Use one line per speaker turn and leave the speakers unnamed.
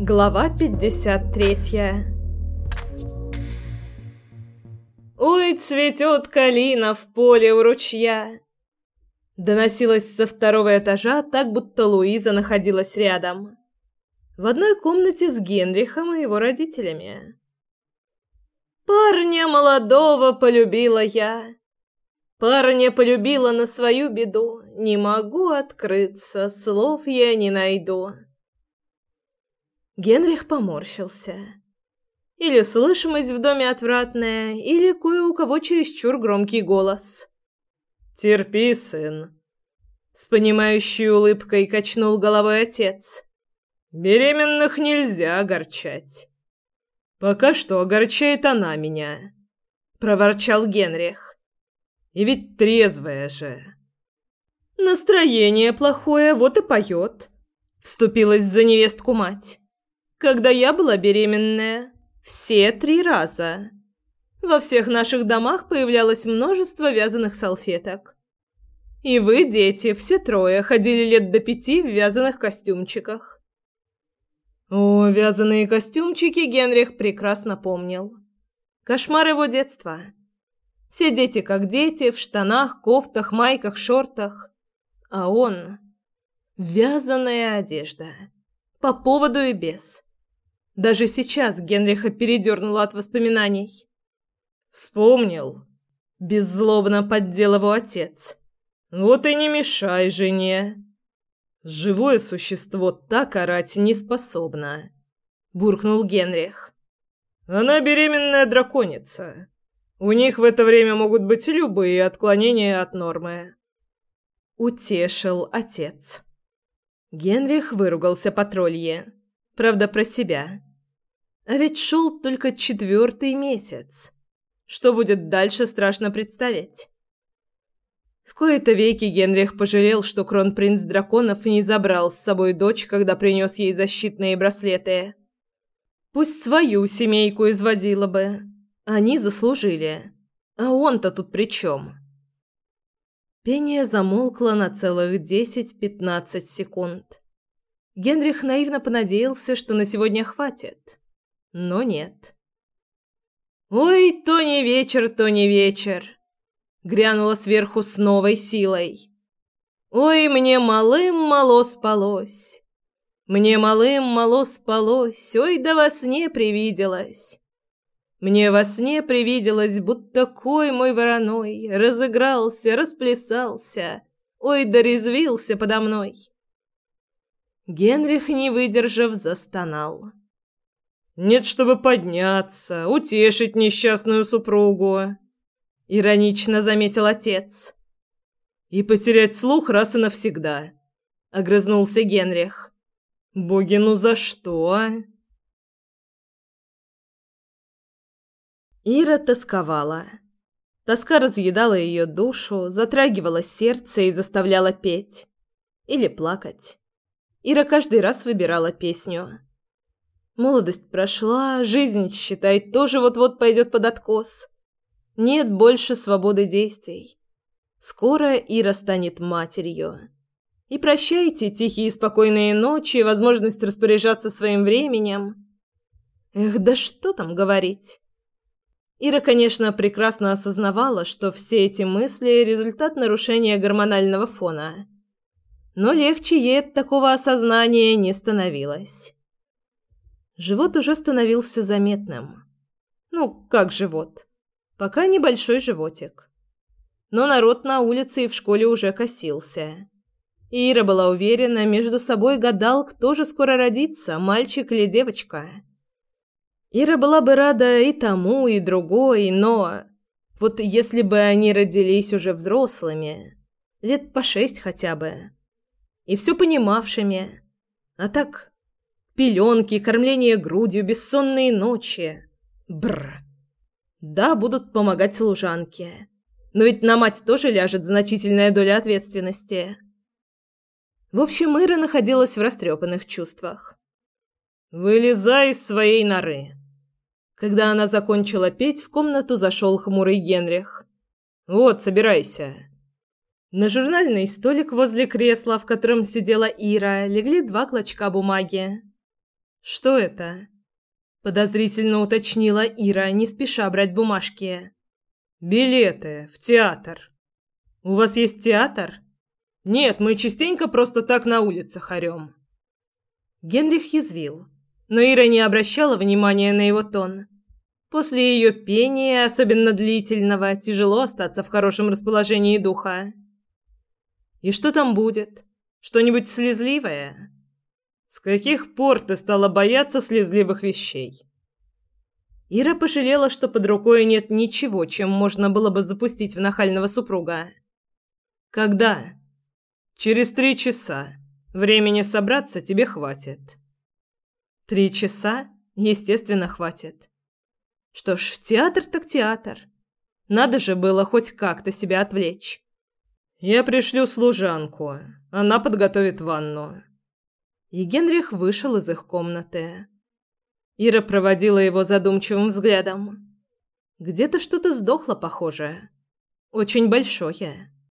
Глава 53. «Ой, цветет калина в поле у ручья!» Доносилось со второго этажа, так будто Луиза находилась рядом. В одной комнате с Генрихом и его родителями. «Парня молодого полюбила я. Парня полюбила на свою беду. Не могу открыться, слов я не найду». Генрих поморщился. Или слышимость в доме отвратная, или кое у кого чересчур громкий голос. «Терпи, сын», — с понимающей улыбкой качнул головой отец. «Беременных нельзя огорчать». «Пока что огорчает она меня», — проворчал Генрих. «И ведь трезвая же». «Настроение плохое, вот и поет», — вступилась за невестку мать. «Когда я была беременная, все 3 раза. Во всех наших домах появлялось множество вязаных салфеток. И вы, дети, все 3 ходили лет до 5 в вязаных костюмчиках». О, вязаные костюмчики Генрих прекрасно помнил. Кошмар его детства. Все дети как дети, в штанах, кофтах, майках, шортах. А он... Вязаная одежда. По поводу и без. Даже сейчас Генриха передернуло от воспоминаний. «Вспомнил?» – беззлобно поддел его отец. «Вот и не мешай жене. Живое существо так орать не способно», – буркнул Генрих. «Она беременная драконица. У них в это время могут быть любые отклонения от нормы», – утешил отец. Генрих выругался по троллье. Правда, про себя. А ведь шел только 4-й месяц. Что будет дальше, страшно представить. В кои-то веки Генрих пожалел, что кронпринц драконов не забрал с собой дочь, когда принес ей защитные браслеты. Пусть свою семейку изводила бы. Они заслужили. А он-то тут при чем? Пение замолкло на целых 10-15 секунд. Генрих наивно понадеялся, что на сегодня хватит. Но нет. «Ой, то не вечер, то не вечер!» Грянуло сверху с новой силой. «Ой, мне малым мало спалось! Мне малым мало спалось, ой, да во сне привиделось! Мне во сне привиделось, будто кой мой вороной разыгрался, расплясался, ой, да резвился подо мной!» Генрих, не выдержав, застонал. «Нет, чтобы подняться, утешить несчастную супругу», — иронично заметил отец. «И потерять слух раз и навсегда», — огрызнулся Генрих. «Боги, ну за что?» Ира тосковала. Тоска разъедала ее душу, затрагивала сердце и заставляла петь. Или плакать. Ира каждый раз выбирала песню. Молодость прошла, жизнь, считай, тоже вот-вот пойдет под откос. Нет больше свободы действий. Скоро Ира станет матерью. И прощайте тихие и спокойные ночи, возможность распоряжаться своим временем. Эх, да что там говорить. Ира, конечно, прекрасно осознавала, что все эти мысли – результат нарушения гормонального фона. Но легче ей от такого осознания не становилось. Живот уже становился заметным. Ну, как живот? Пока небольшой животик. Но народ на улице и в школе уже косился. И Ира была уверена, между собой гадал, кто же скоро родится, мальчик или девочка. Ира была бы рада и тому, и другой, но... Вот если бы они родились уже взрослыми, лет по 6 хотя бы, и все понимавшими. А так, пеленки, кормление грудью, бессонные ночи. Бррр. Да, будут помогать служанки. Но ведь на мать тоже ляжет значительная доля ответственности. В общем, Ира находилась в растрепанных чувствах. «Вылезай из своей норы!» Когда она закончила петь, в комнату зашел хмурый Генрих. «Вот, собирайся!» На журнальный столик возле кресла, в котором сидела Ира, легли 2 клочка бумаги. «Что это?» – подозрительно уточнила Ира, не спеша брать бумажки. «Билеты в театр». «У вас есть театр?» «Нет, мы частенько просто так на улицах орём». Генрих язвил, но Ира не обращала внимания на его тон. После ее пения, особенно длительного, тяжело остаться в хорошем расположении духа. «И что там будет? Что-нибудь слезливое?» «С каких пор ты стала бояться слезливых вещей?» Ира пожалела, что под рукой нет ничего, чем можно было бы запустить в нахального супруга. «Когда?» «Через 3 часа. Времени собраться тебе хватит». 3 часа? Естественно, хватит. Что ж, театр так театр. Надо же было хоть как-то себя отвлечь. «Я пришлю служанку. Она подготовит ванну». И Генрих вышел из их комнаты. Ира проводила его задумчивым взглядом. Где-то что-то сдохло, похоже. Очень большое.